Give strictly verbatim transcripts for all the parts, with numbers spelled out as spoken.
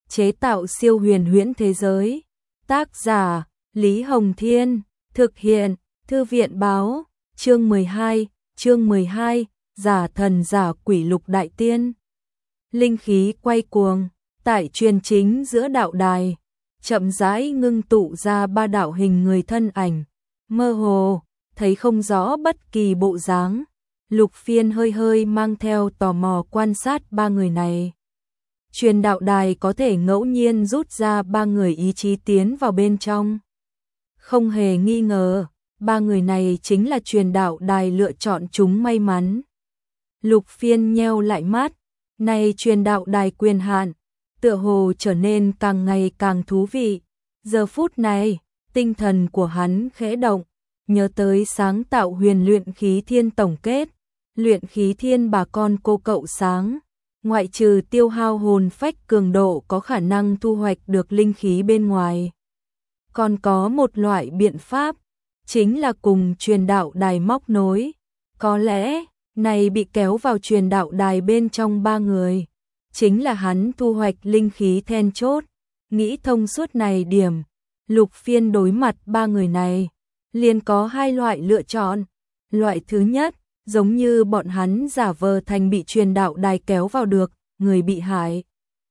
chế tạo siêu huyền huyễn thế giới. Tác giả, Lý Hồng Thiên, thực hiện, Thư viện báo, chương mười hai, chương mười hai, giả thần giả quỷ Lục Đại Tiên. Linh khí quay cuồng, tại truyền chính giữa đạo đài, chậm rãi ngưng tụ ra ba đạo hình người thân ảnh, mơ hồ, thấy không rõ bất kỳ bộ dáng. Lục Phiên hơi hơi mang theo tò mò quan sát ba người này. Truyền đạo đài có thể ngẫu nhiên rút ra ba người ý chí tiến vào bên trong. Không hề nghi ngờ, ba người này chính là truyền đạo đài lựa chọn chúng may mắn. Lục Phiên nheo lại mắt, này truyền đạo đài quyền hạn, tựa hồ trở nên càng ngày càng thú vị. Giờ phút này, tinh thần của hắn khẽ động, nhớ tới sáng tạo huyền luyện khí thiên tổng kết, luyện khí thiên bà con cô cậu sáng. Ngoại trừ tiêu hao hồn phách cường độ có khả năng thu hoạch được linh khí bên ngoài, còn có một loại biện pháp, chính là cùng truyền đạo đài móc nối. Có lẽ, này bị kéo vào truyền đạo đài bên trong ba người, chính là hắn thu hoạch linh khí then chốt. Nghĩ thông suốt này điểm, Lục Phiên đối mặt ba người này, liền có hai loại lựa chọn. Loại thứ nhất, giống như bọn hắn giả vờ thành bị truyền đạo đài kéo vào được, người bị hại.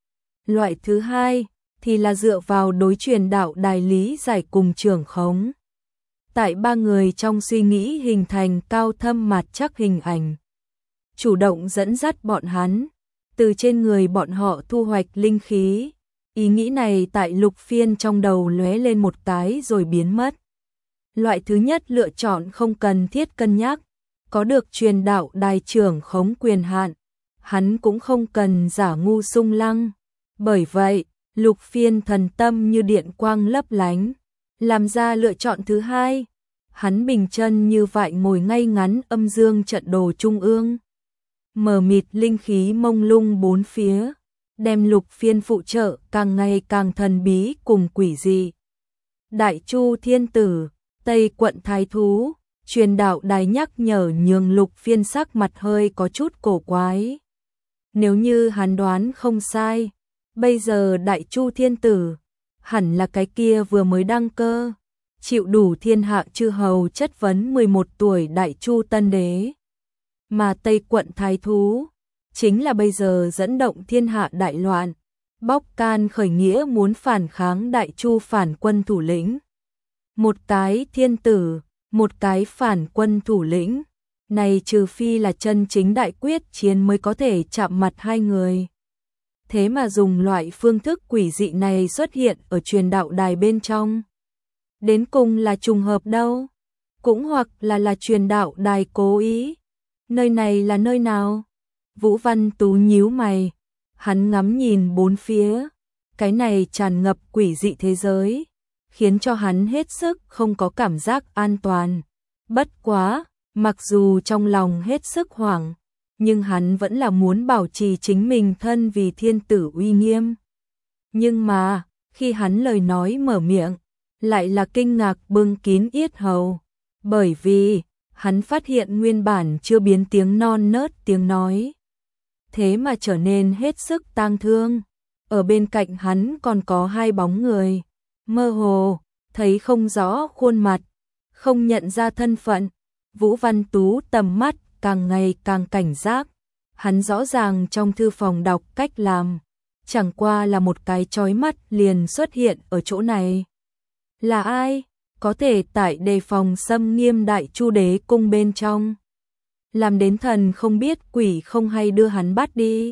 Loại thứ hai, thì là dựa vào đối truyền đạo đài lý giải cùng trưởng khống. Tại ba người trong suy nghĩ hình thành cao thâm mặt chắc hình ảnh, chủ động dẫn dắt bọn hắn, từ trên người bọn họ thu hoạch linh khí. Ý nghĩ này tại Lục Phiên trong đầu lóe lên một cái rồi biến mất. Loại thứ nhất lựa chọn không cần thiết cân nhắc, có được truyền đạo đài trưởng khống quyền hạn, hắn cũng không cần giả ngu sung lăng. Bởi vậy, Lục Phiên thần tâm như điện quang lấp lánh, làm ra lựa chọn thứ hai. Hắn bình chân như vậy ngồi ngay ngắn âm dương trận đồ trung ương. Mờ mịt linh khí mông lung bốn phía, đem Lục Phiên phụ trợ càng ngày càng thần bí cùng quỷ dị. Đại Chu Thiên Tử, Tây Quận Thái Thú, truyền đạo đài nhắc nhở nhường Lục Phiên sắc mặt hơi có chút cổ quái. Nếu như hắn đoán không sai, bây giờ Đại Chu Thiên Tử hẳn là cái kia vừa mới đăng cơ, chịu đủ thiên hạ chư hầu chất vấn mười một tuổi Đại Chu Tân Đế. Mà Tây Quận Thái Thú chính là bây giờ dẫn động thiên hạ đại loạn, bóc can khởi nghĩa muốn phản kháng Đại Chu phản quân thủ lĩnh. Một cái thiên tử, một cái phản quân thủ lĩnh, này trừ phi là chân chính đại quyết chiến mới có thể chạm mặt hai người. Thế mà dùng loại phương thức quỷ dị này xuất hiện ở truyền đạo đài bên trong. Đến cùng là trùng hợp đâu? Cũng hoặc là là truyền đạo đài cố ý. Nơi này là nơi nào? Vũ Văn Tú nhíu mày, hắn ngắm nhìn bốn phía, cái này tràn ngập quỷ dị thế giới, khiến cho hắn hết sức không có cảm giác an toàn. Bất quá, mặc dù trong lòng hết sức hoảng, nhưng hắn vẫn là muốn bảo trì chính mình thân vì thiên tử uy nghiêm. Nhưng mà, khi hắn lời nói mở miệng, lại là kinh ngạc bưng kín yết hầu, bởi vì hắn phát hiện nguyên bản chưa biến tiếng non nớt tiếng nói, thế mà trở nên hết sức tang thương. Ở bên cạnh hắn còn có hai bóng người, mơ hồ, thấy không rõ khuôn mặt, không nhận ra thân phận. Vũ Văn Tú tầm mắt càng ngày càng cảnh giác, hắn rõ ràng trong thư phòng đọc cách làm, chẳng qua là một cái chói mắt liền xuất hiện ở chỗ này. Là ai? Có thể tại đề phòng xâm nghiêm Đại Chu Đế cung bên trong, làm đến thần không biết quỷ không hay đưa hắn bắt đi.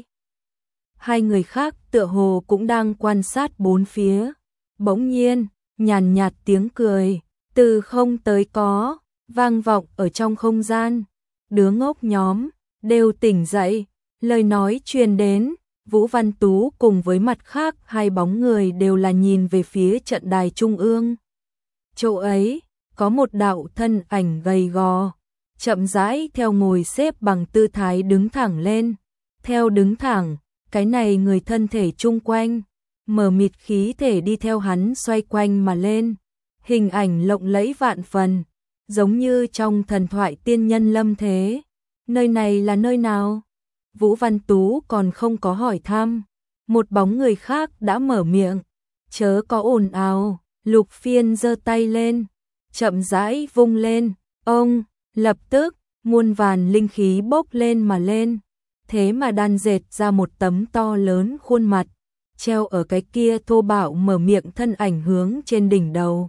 Hai người khác tựa hồ cũng đang quan sát bốn phía. Bỗng nhiên, nhàn nhạt tiếng cười, từ không tới có, vang vọng ở trong không gian. Đứa ngốc nhóm, đều tỉnh dậy, lời nói truyền đến. Vũ Văn Tú cùng với mặt khác hai bóng người đều là nhìn về phía trận đài trung ương. Chỗ ấy, có một đạo thân ảnh gầy gò, chậm rãi theo ngồi xếp bằng tư thái đứng thẳng lên. Theo đứng thẳng, cái này người thân thể chung quanh, mờ mịt khí thể đi theo hắn xoay quanh mà lên. Hình ảnh lộng lẫy vạn phần, giống như trong thần thoại tiên nhân lâm thế. Nơi này là nơi nào? Vũ Văn Tú còn không có hỏi thăm, một bóng người khác đã mở miệng. Chớ có ồn ào, Lục Phiên giơ tay lên, chậm rãi vung lên, ông, lập tức, muôn vàn linh khí bốc lên mà lên, thế mà đan dệt ra một tấm to lớn khuôn mặt, treo ở cái kia thô bạo mở miệng thân ảnh hướng trên đỉnh đầu.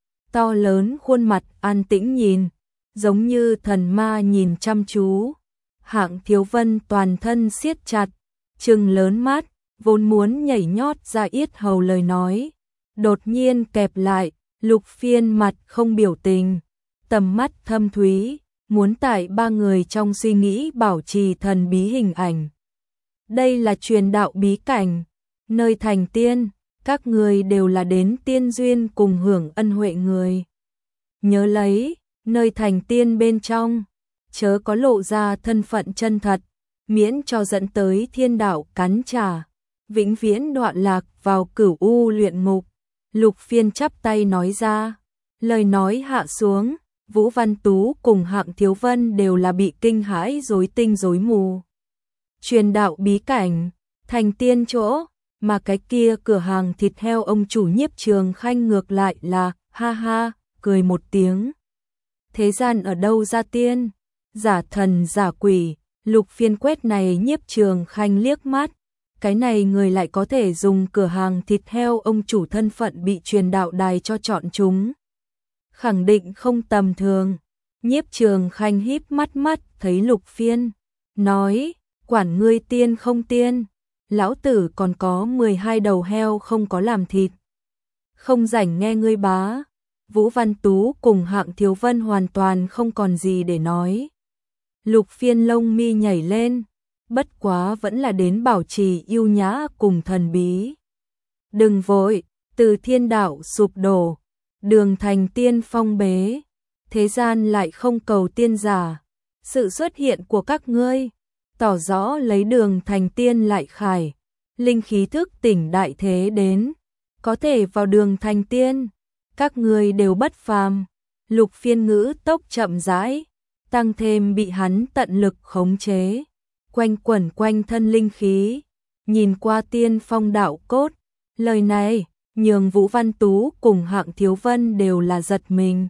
To lớn khuôn mặt an tĩnh nhìn, giống như thần ma nhìn chăm chú. Hạng Thiếu Vân toàn thân siết chặt, trừng lớn mắt, vốn muốn nhảy nhót ra yết hầu lời nói, đột nhiên kẹp lại. Lục Phiên mặt không biểu tình, tầm mắt thâm thúy, muốn tại ba người trong suy nghĩ bảo trì thần bí hình ảnh. Đây là truyền đạo bí cảnh, nơi thành tiên, các người đều là đến tiên duyên cùng hưởng ân huệ người. Nhớ lấy, nơi thành tiên bên trong, chớ có lộ ra thân phận chân thật, miễn cho dẫn tới thiên đạo cắn trả, vĩnh viễn đọa lạc vào cửu u luyện ngục. Lục Phiên chắp tay nói ra, lời nói hạ xuống, Vũ Văn Tú cùng Hạng Thiếu Vân đều là bị kinh hãi rối tinh rối mù. Truyền đạo bí cảnh, thành tiên chỗ, mà cái kia cửa hàng thịt heo ông chủ Nhiếp Trường Khanh ngược lại là, ha ha, cười một tiếng. Thế gian ở đâu ra tiên, giả thần giả quỷ, Lục Phiên quét này Nhiếp Trường Khanh liếc mắt. Cái này người lại có thể dùng cửa hàng thịt heo ông chủ thân phận bị truyền đạo đài cho chọn chúng. Khẳng định không tầm thường. Nhiếp Trường Khanh híp mắt mắt thấy Lục Phiên, nói, quản ngươi tiên không tiên, lão tử còn có mười hai đầu heo không có làm thịt. Không rảnh nghe ngươi bá. Vũ Văn Tú cùng Hạng Thiếu Vân hoàn toàn không còn gì để nói. Lục Phiên lông mi nhảy lên, bất quá vẫn là đến bảo trì yêu nhã cùng thần bí. Đừng vội, từ thiên đạo sụp đổ, đường thành tiên phong bế, thế gian lại không cầu tiên giả. Sự xuất hiện của các ngươi, tỏ rõ lấy đường thành tiên lại khải, linh khí thức tỉnh đại thế đến, có thể vào đường thành tiên, các ngươi đều bất phàm. Lục Phiên ngữ tốc chậm rãi, tăng thêm bị hắn tận lực khống chế. Quanh quẩn quanh thân linh khí, nhìn qua tiên phong đạo cốt, lời này, nhường Vũ Văn Tú cùng Hạng Thiếu Vân đều là giật mình.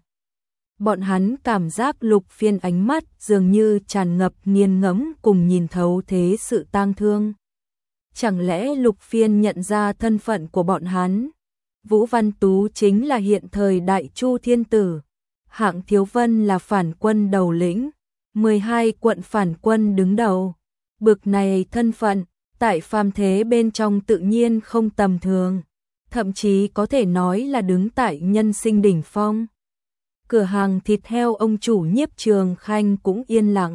Bọn hắn cảm giác Lục Phiên ánh mắt dường như tràn ngập nghiền ngẫm cùng nhìn thấu thế sự tang thương. Chẳng lẽ Lục Phiên nhận ra thân phận của bọn hắn? Vũ Văn Tú chính là hiện thời Đại Chu Thiên Tử, Hạng Thiếu Vân là phản quân đầu lĩnh, mười hai quận phản quân đứng đầu. Bực này thân phận, tại phàm thế bên trong tự nhiên không tầm thường, thậm chí có thể nói là đứng tại nhân sinh đỉnh phong. Cửa hàng thịt heo ông chủ Nhiếp Trường Khanh cũng yên lặng.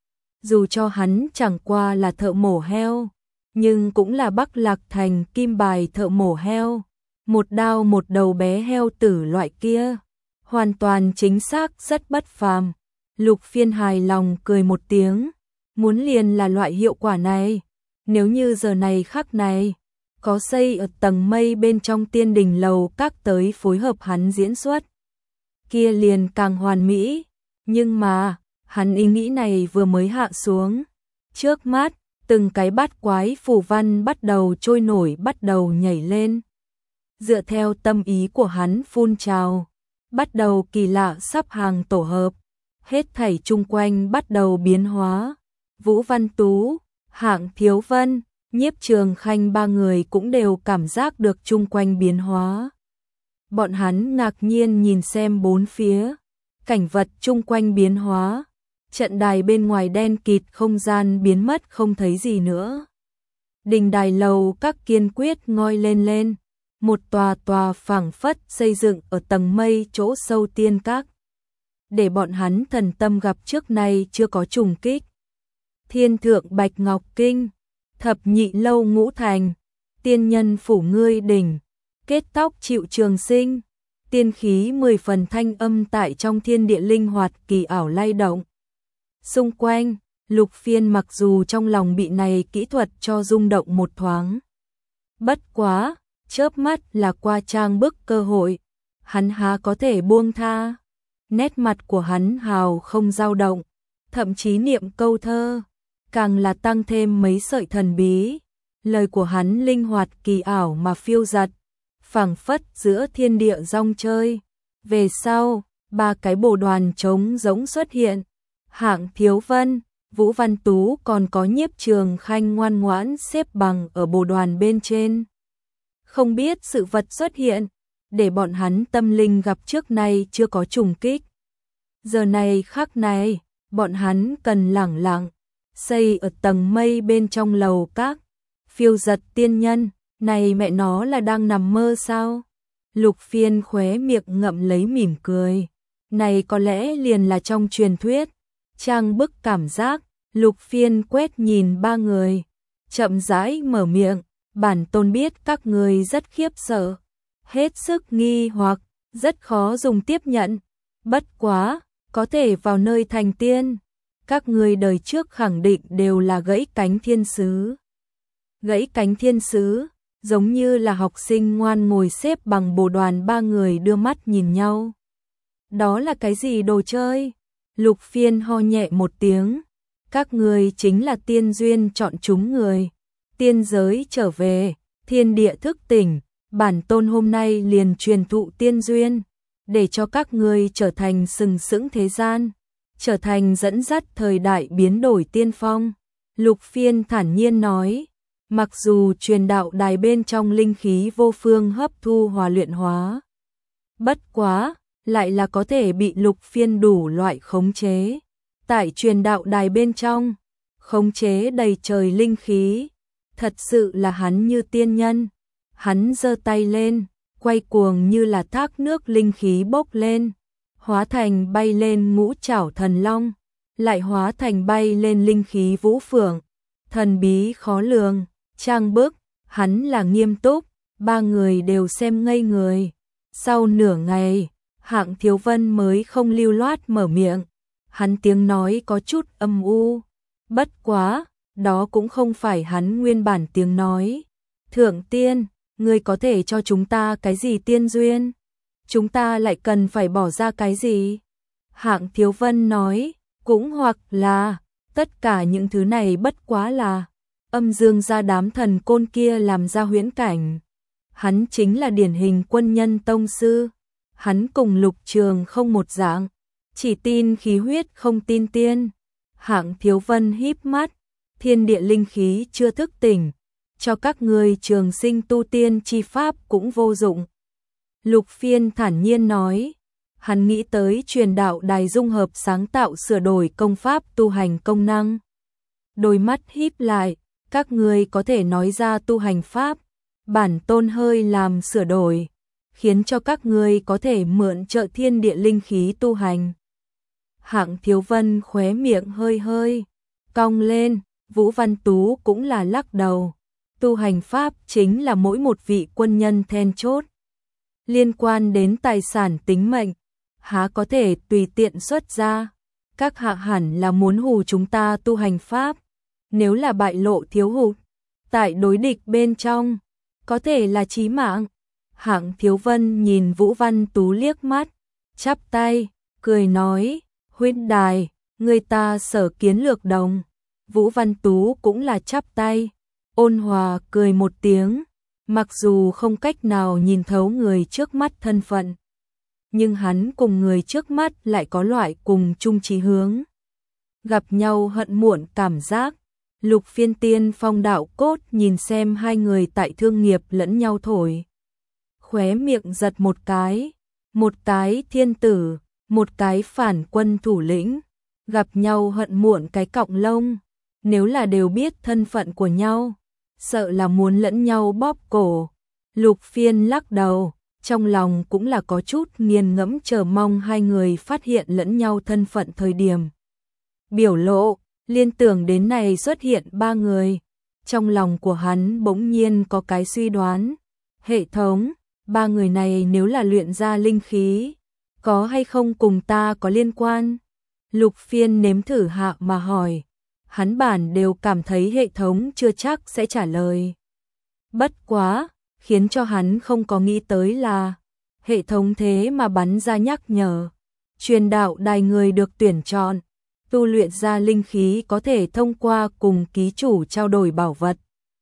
Dù cho hắn chẳng qua là thợ mổ heo, nhưng cũng là Bắc Lạc Thành kim bài thợ mổ heo, một đao một đầu bé heo tử loại kia, hoàn toàn chính xác rất bất phàm. Lục Phiên hài lòng cười một tiếng. Muốn liền là loại hiệu quả này, nếu như giờ này khắc này, có xây ở tầng mây bên trong tiên đình lầu các tới phối hợp hắn diễn xuất, kia liền càng hoàn mỹ, nhưng mà, hắn ý nghĩ này vừa mới hạ xuống, trước mắt, từng cái bát quái phù văn bắt đầu trôi nổi bắt đầu nhảy lên. Dựa theo tâm ý của hắn phun trào, bắt đầu kỳ lạ sắp hàng tổ hợp, hết thảy chung quanh bắt đầu biến hóa. Vũ Văn Tú, Hạng Thiếu Vân, Nhiếp Trường Khanh ba người cũng đều cảm giác được chung quanh biến hóa. Bọn hắn ngạc nhiên nhìn xem bốn phía, cảnh vật chung quanh biến hóa, trận đài bên ngoài đen kịt không gian biến mất không thấy gì nữa. Đình đài lầu các kiên quyết ngoi lên lên, một tòa tòa phảng phất xây dựng ở tầng mây chỗ sâu tiên các. Để bọn hắn thần tâm gặp trước nay chưa có trùng kích. Thiên thượng Bạch Ngọc Kinh, thập nhị lâu ngũ thành, tiên nhân phủ ngươi đỉnh, kết tóc chịu trường sinh, tiên khí mười phần thanh âm tại trong thiên địa linh hoạt kỳ ảo lay động. Xung quanh, Lục Phiên mặc dù trong lòng bị này kỹ thuật cho rung động một thoáng. Bất quá, chớp mắt là qua trang bức cơ hội, hắn há có thể buông tha. Nét mặt của hắn hào không dao động, thậm chí niệm câu thơ, càng là tăng thêm mấy sợi thần bí. Lời của hắn linh hoạt kỳ ảo mà phiêu dật, phảng phất giữa thiên địa rong chơi. Về sau, ba cái bồ đoàn trống giống xuất hiện. Hạng Thiếu Vân, Vũ Văn Tú còn có Nhiếp Trường Khanh ngoan ngoãn xếp bằng ở bồ đoàn bên trên. Không biết sự vật xuất hiện, để bọn hắn tâm linh gặp trước nay chưa có trùng kích. Giờ này khắc này, bọn hắn cần lẳng lặng, xây ở tầng mây bên trong lầu các. Phiêu giật tiên nhân, này mẹ nó là đang nằm mơ sao? Lục Phiên khóe miệng ngậm lấy mỉm cười. Này có lẽ liền là trong truyền thuyết. Trang bức cảm giác, Lục Phiên quét nhìn ba người, chậm rãi mở miệng, bản tôn biết các người rất khiếp sợ, hết sức nghi hoặc, rất khó dùng tiếp nhận. Bất quá, có thể vào nơi thành tiên, các người đời trước khẳng định đều là gãy cánh thiên sứ. Gãy cánh thiên sứ, giống như là học sinh ngoan ngồi xếp bằng bồ đoàn, ba người đưa mắt nhìn nhau. Đó là cái gì đồ chơi? Lục Phiên ho nhẹ một tiếng. Các người chính là tiên duyên chọn chúng người. Tiên giới trở về, thiên địa thức tỉnh, bản tôn hôm nay liền truyền thụ tiên duyên, để cho các người trở thành sừng sững thế gian, trở thành dẫn dắt thời đại biến đổi tiên phong. Lục Phiên thản nhiên nói, mặc dù truyền đạo đài bên trong linh khí vô phương hấp thu hòa luyện hóa, bất quá, lại là có thể bị Lục Phiên đủ loại khống chế. Tại truyền đạo đài bên trong, khống chế đầy trời linh khí, thật sự là hắn như tiên nhân. Hắn giơ tay lên, quay cuồng như là thác nước linh khí bốc lên, hóa thành bay lên ngũ trảo thần long, lại hóa thành bay lên linh khí vũ phượng, thần bí khó lường. Trang bức, hắn là nghiêm túc, ba người đều xem ngây người. Sau nửa ngày, Hạng Thiếu Vân mới không lưu loát mở miệng. Hắn tiếng nói có chút âm u, bất quá, đó cũng không phải hắn nguyên bản tiếng nói. Thượng tiên, ngươi có thể cho chúng ta cái gì tiên duyên? Chúng ta lại cần phải bỏ ra cái gì? Hạng Thiếu Vân nói, cũng hoặc là, tất cả những thứ này bất quá là âm dương gia đám thần côn kia làm ra huyễn cảnh. Hắn chính là điển hình quân nhân tông sư. Hắn cùng Lục Trường không một dạng, chỉ tin khí huyết không tin tiên. Hạng Thiếu Vân híp mắt, thiên địa linh khí chưa thức tỉnh, cho các người trường sinh tu tiên chi pháp cũng vô dụng. Lục Phiên thản nhiên nói, hắn nghĩ tới truyền đạo đài dung hợp sáng tạo sửa đổi công pháp tu hành công năng. Đôi mắt híp lại, các người có thể nói ra tu hành pháp, bản tôn hơi làm sửa đổi, khiến cho các người có thể mượn trợ thiên địa linh khí tu hành. Hạng Thiếu Vân khóe miệng hơi hơi cong lên, Vũ Văn Tú cũng là lắc đầu. Tu hành pháp chính là mỗi một vị quân nhân then chốt, liên quan đến tài sản tính mệnh, há có thể tùy tiện xuất ra. Các hạ hẳn là muốn hù chúng ta tu hành pháp, nếu là bại lộ thiếu hụt, tại đối địch bên trong, có thể là chí mạng. Hạng Thiếu Vân nhìn Vũ Văn Tú liếc mắt, chắp tay, cười nói, huynh đài, người ta sở kiến lược đồng. Vũ Văn Tú cũng là chắp tay, ôn hòa cười một tiếng, mặc dù không cách nào nhìn thấu người trước mắt thân phận, nhưng hắn cùng người trước mắt lại có loại cùng chung chí hướng. Gặp nhau hận muộn cảm giác. Lục Phiên tiên phong đạo cốt nhìn xem hai người tại thương nghiệp lẫn nhau thổi. Khóe miệng giật một cái, một cái thiên tử, một cái phản quân thủ lĩnh, gặp nhau hận muộn cái cọng lông, nếu là đều biết thân phận của nhau, sợ là muốn lẫn nhau bóp cổ. Lục Phiên lắc đầu, trong lòng cũng là có chút nghiền ngẫm chờ mong hai người phát hiện lẫn nhau thân phận thời điểm. Biểu lộ, liên tưởng đến này xuất hiện ba người, trong lòng của hắn bỗng nhiên có cái suy đoán. Hệ thống, ba người này nếu là luyện ra linh khí, có hay không cùng ta có liên quan? Lục Phiên nếm thử hạ mà hỏi. Hắn bản đều cảm thấy hệ thống chưa chắc sẽ trả lời. Bất quá, khiến cho hắn không có nghĩ tới là hệ thống thế mà bắn ra nhắc nhở. Truyền đạo đài người được tuyển chọn, tu luyện ra linh khí có thể thông qua cùng ký chủ trao đổi bảo vật.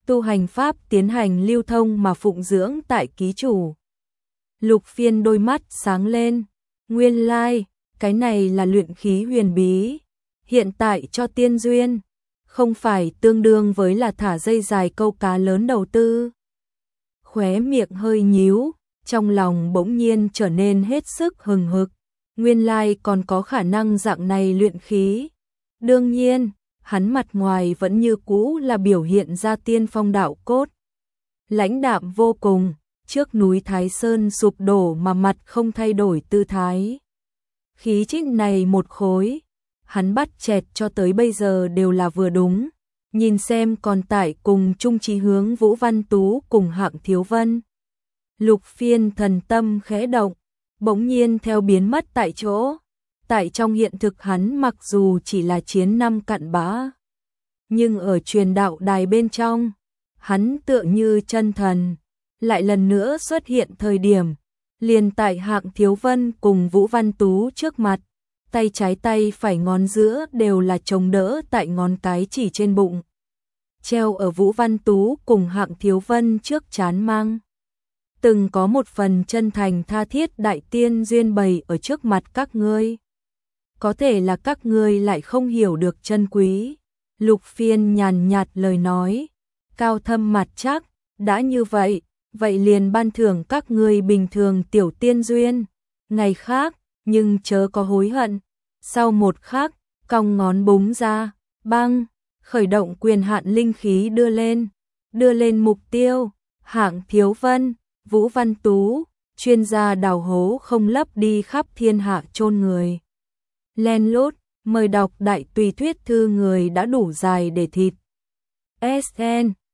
tu hành pháp tiến hành lưu thông mà phụng dưỡng tại ký chủ. Lục Phiên đôi mắt sáng lên, nguyên lai, cái này là luyện khí huyền bí, hiện tại cho tiên duyên, không phải tương đương với là thả dây dài câu cá lớn đầu tư. Khóe miệng hơi nhíu, trong lòng bỗng nhiên trở nên hết sức hừng hực, nguyên lai còn có khả năng dạng này luyện khí. Đương nhiên, hắn mặt ngoài vẫn như cũ là biểu hiện ra tiên phong đạo cốt. Lãnh đạm vô cùng, trước núi Thái Sơn sụp đổ mà mặt không thay đổi tư thái. Khí chất này một khối, hắn bắt chẹt cho tới bây giờ đều là vừa đúng, nhìn xem còn tại cùng chung chí hướng Vũ Văn Tú cùng Hạng Thiếu Vân. Lục Phiên thần tâm khẽ động, bỗng nhiên theo biến mất tại chỗ. Tại trong hiện thực hắn mặc dù chỉ là chiến năm cặn bã, nhưng ở truyền đạo đài bên trong, hắn tựa như chân thần, lại lần nữa xuất hiện thời điểm, liền tại Hạng Thiếu Vân cùng Vũ Văn Tú trước mặt, tay trái tay phải ngón giữa đều là chống đỡ tại ngón cái chỉ trên bụng. Treo ở Vũ Văn Tú cùng Hạng Thiếu Vân trước trán mang. Từng có một phần chân thành tha thiết đại tiên duyên bày ở trước mặt các ngươi. Có thể là các ngươi lại không hiểu được chân quý. Lục Phiên nhàn nhạt lời nói, cao thâm mặt chắc, đã như vậy, vậy liền ban thưởng các ngươi bình thường tiểu tiên duyên. Ngày khác, nhưng chớ có hối hận. Sau một khắc, cong ngón búng ra, băng, khởi động quyền hạn linh khí đưa lên, đưa lên mục tiêu, Hạng Thiếu Vân, Vũ Văn Tú, chuyên gia đào hố không lấp đi khắp thiên hạ chôn người. Len lút, mời đọc đại tùy thuyết thư người đã đủ dài để thịt. ét en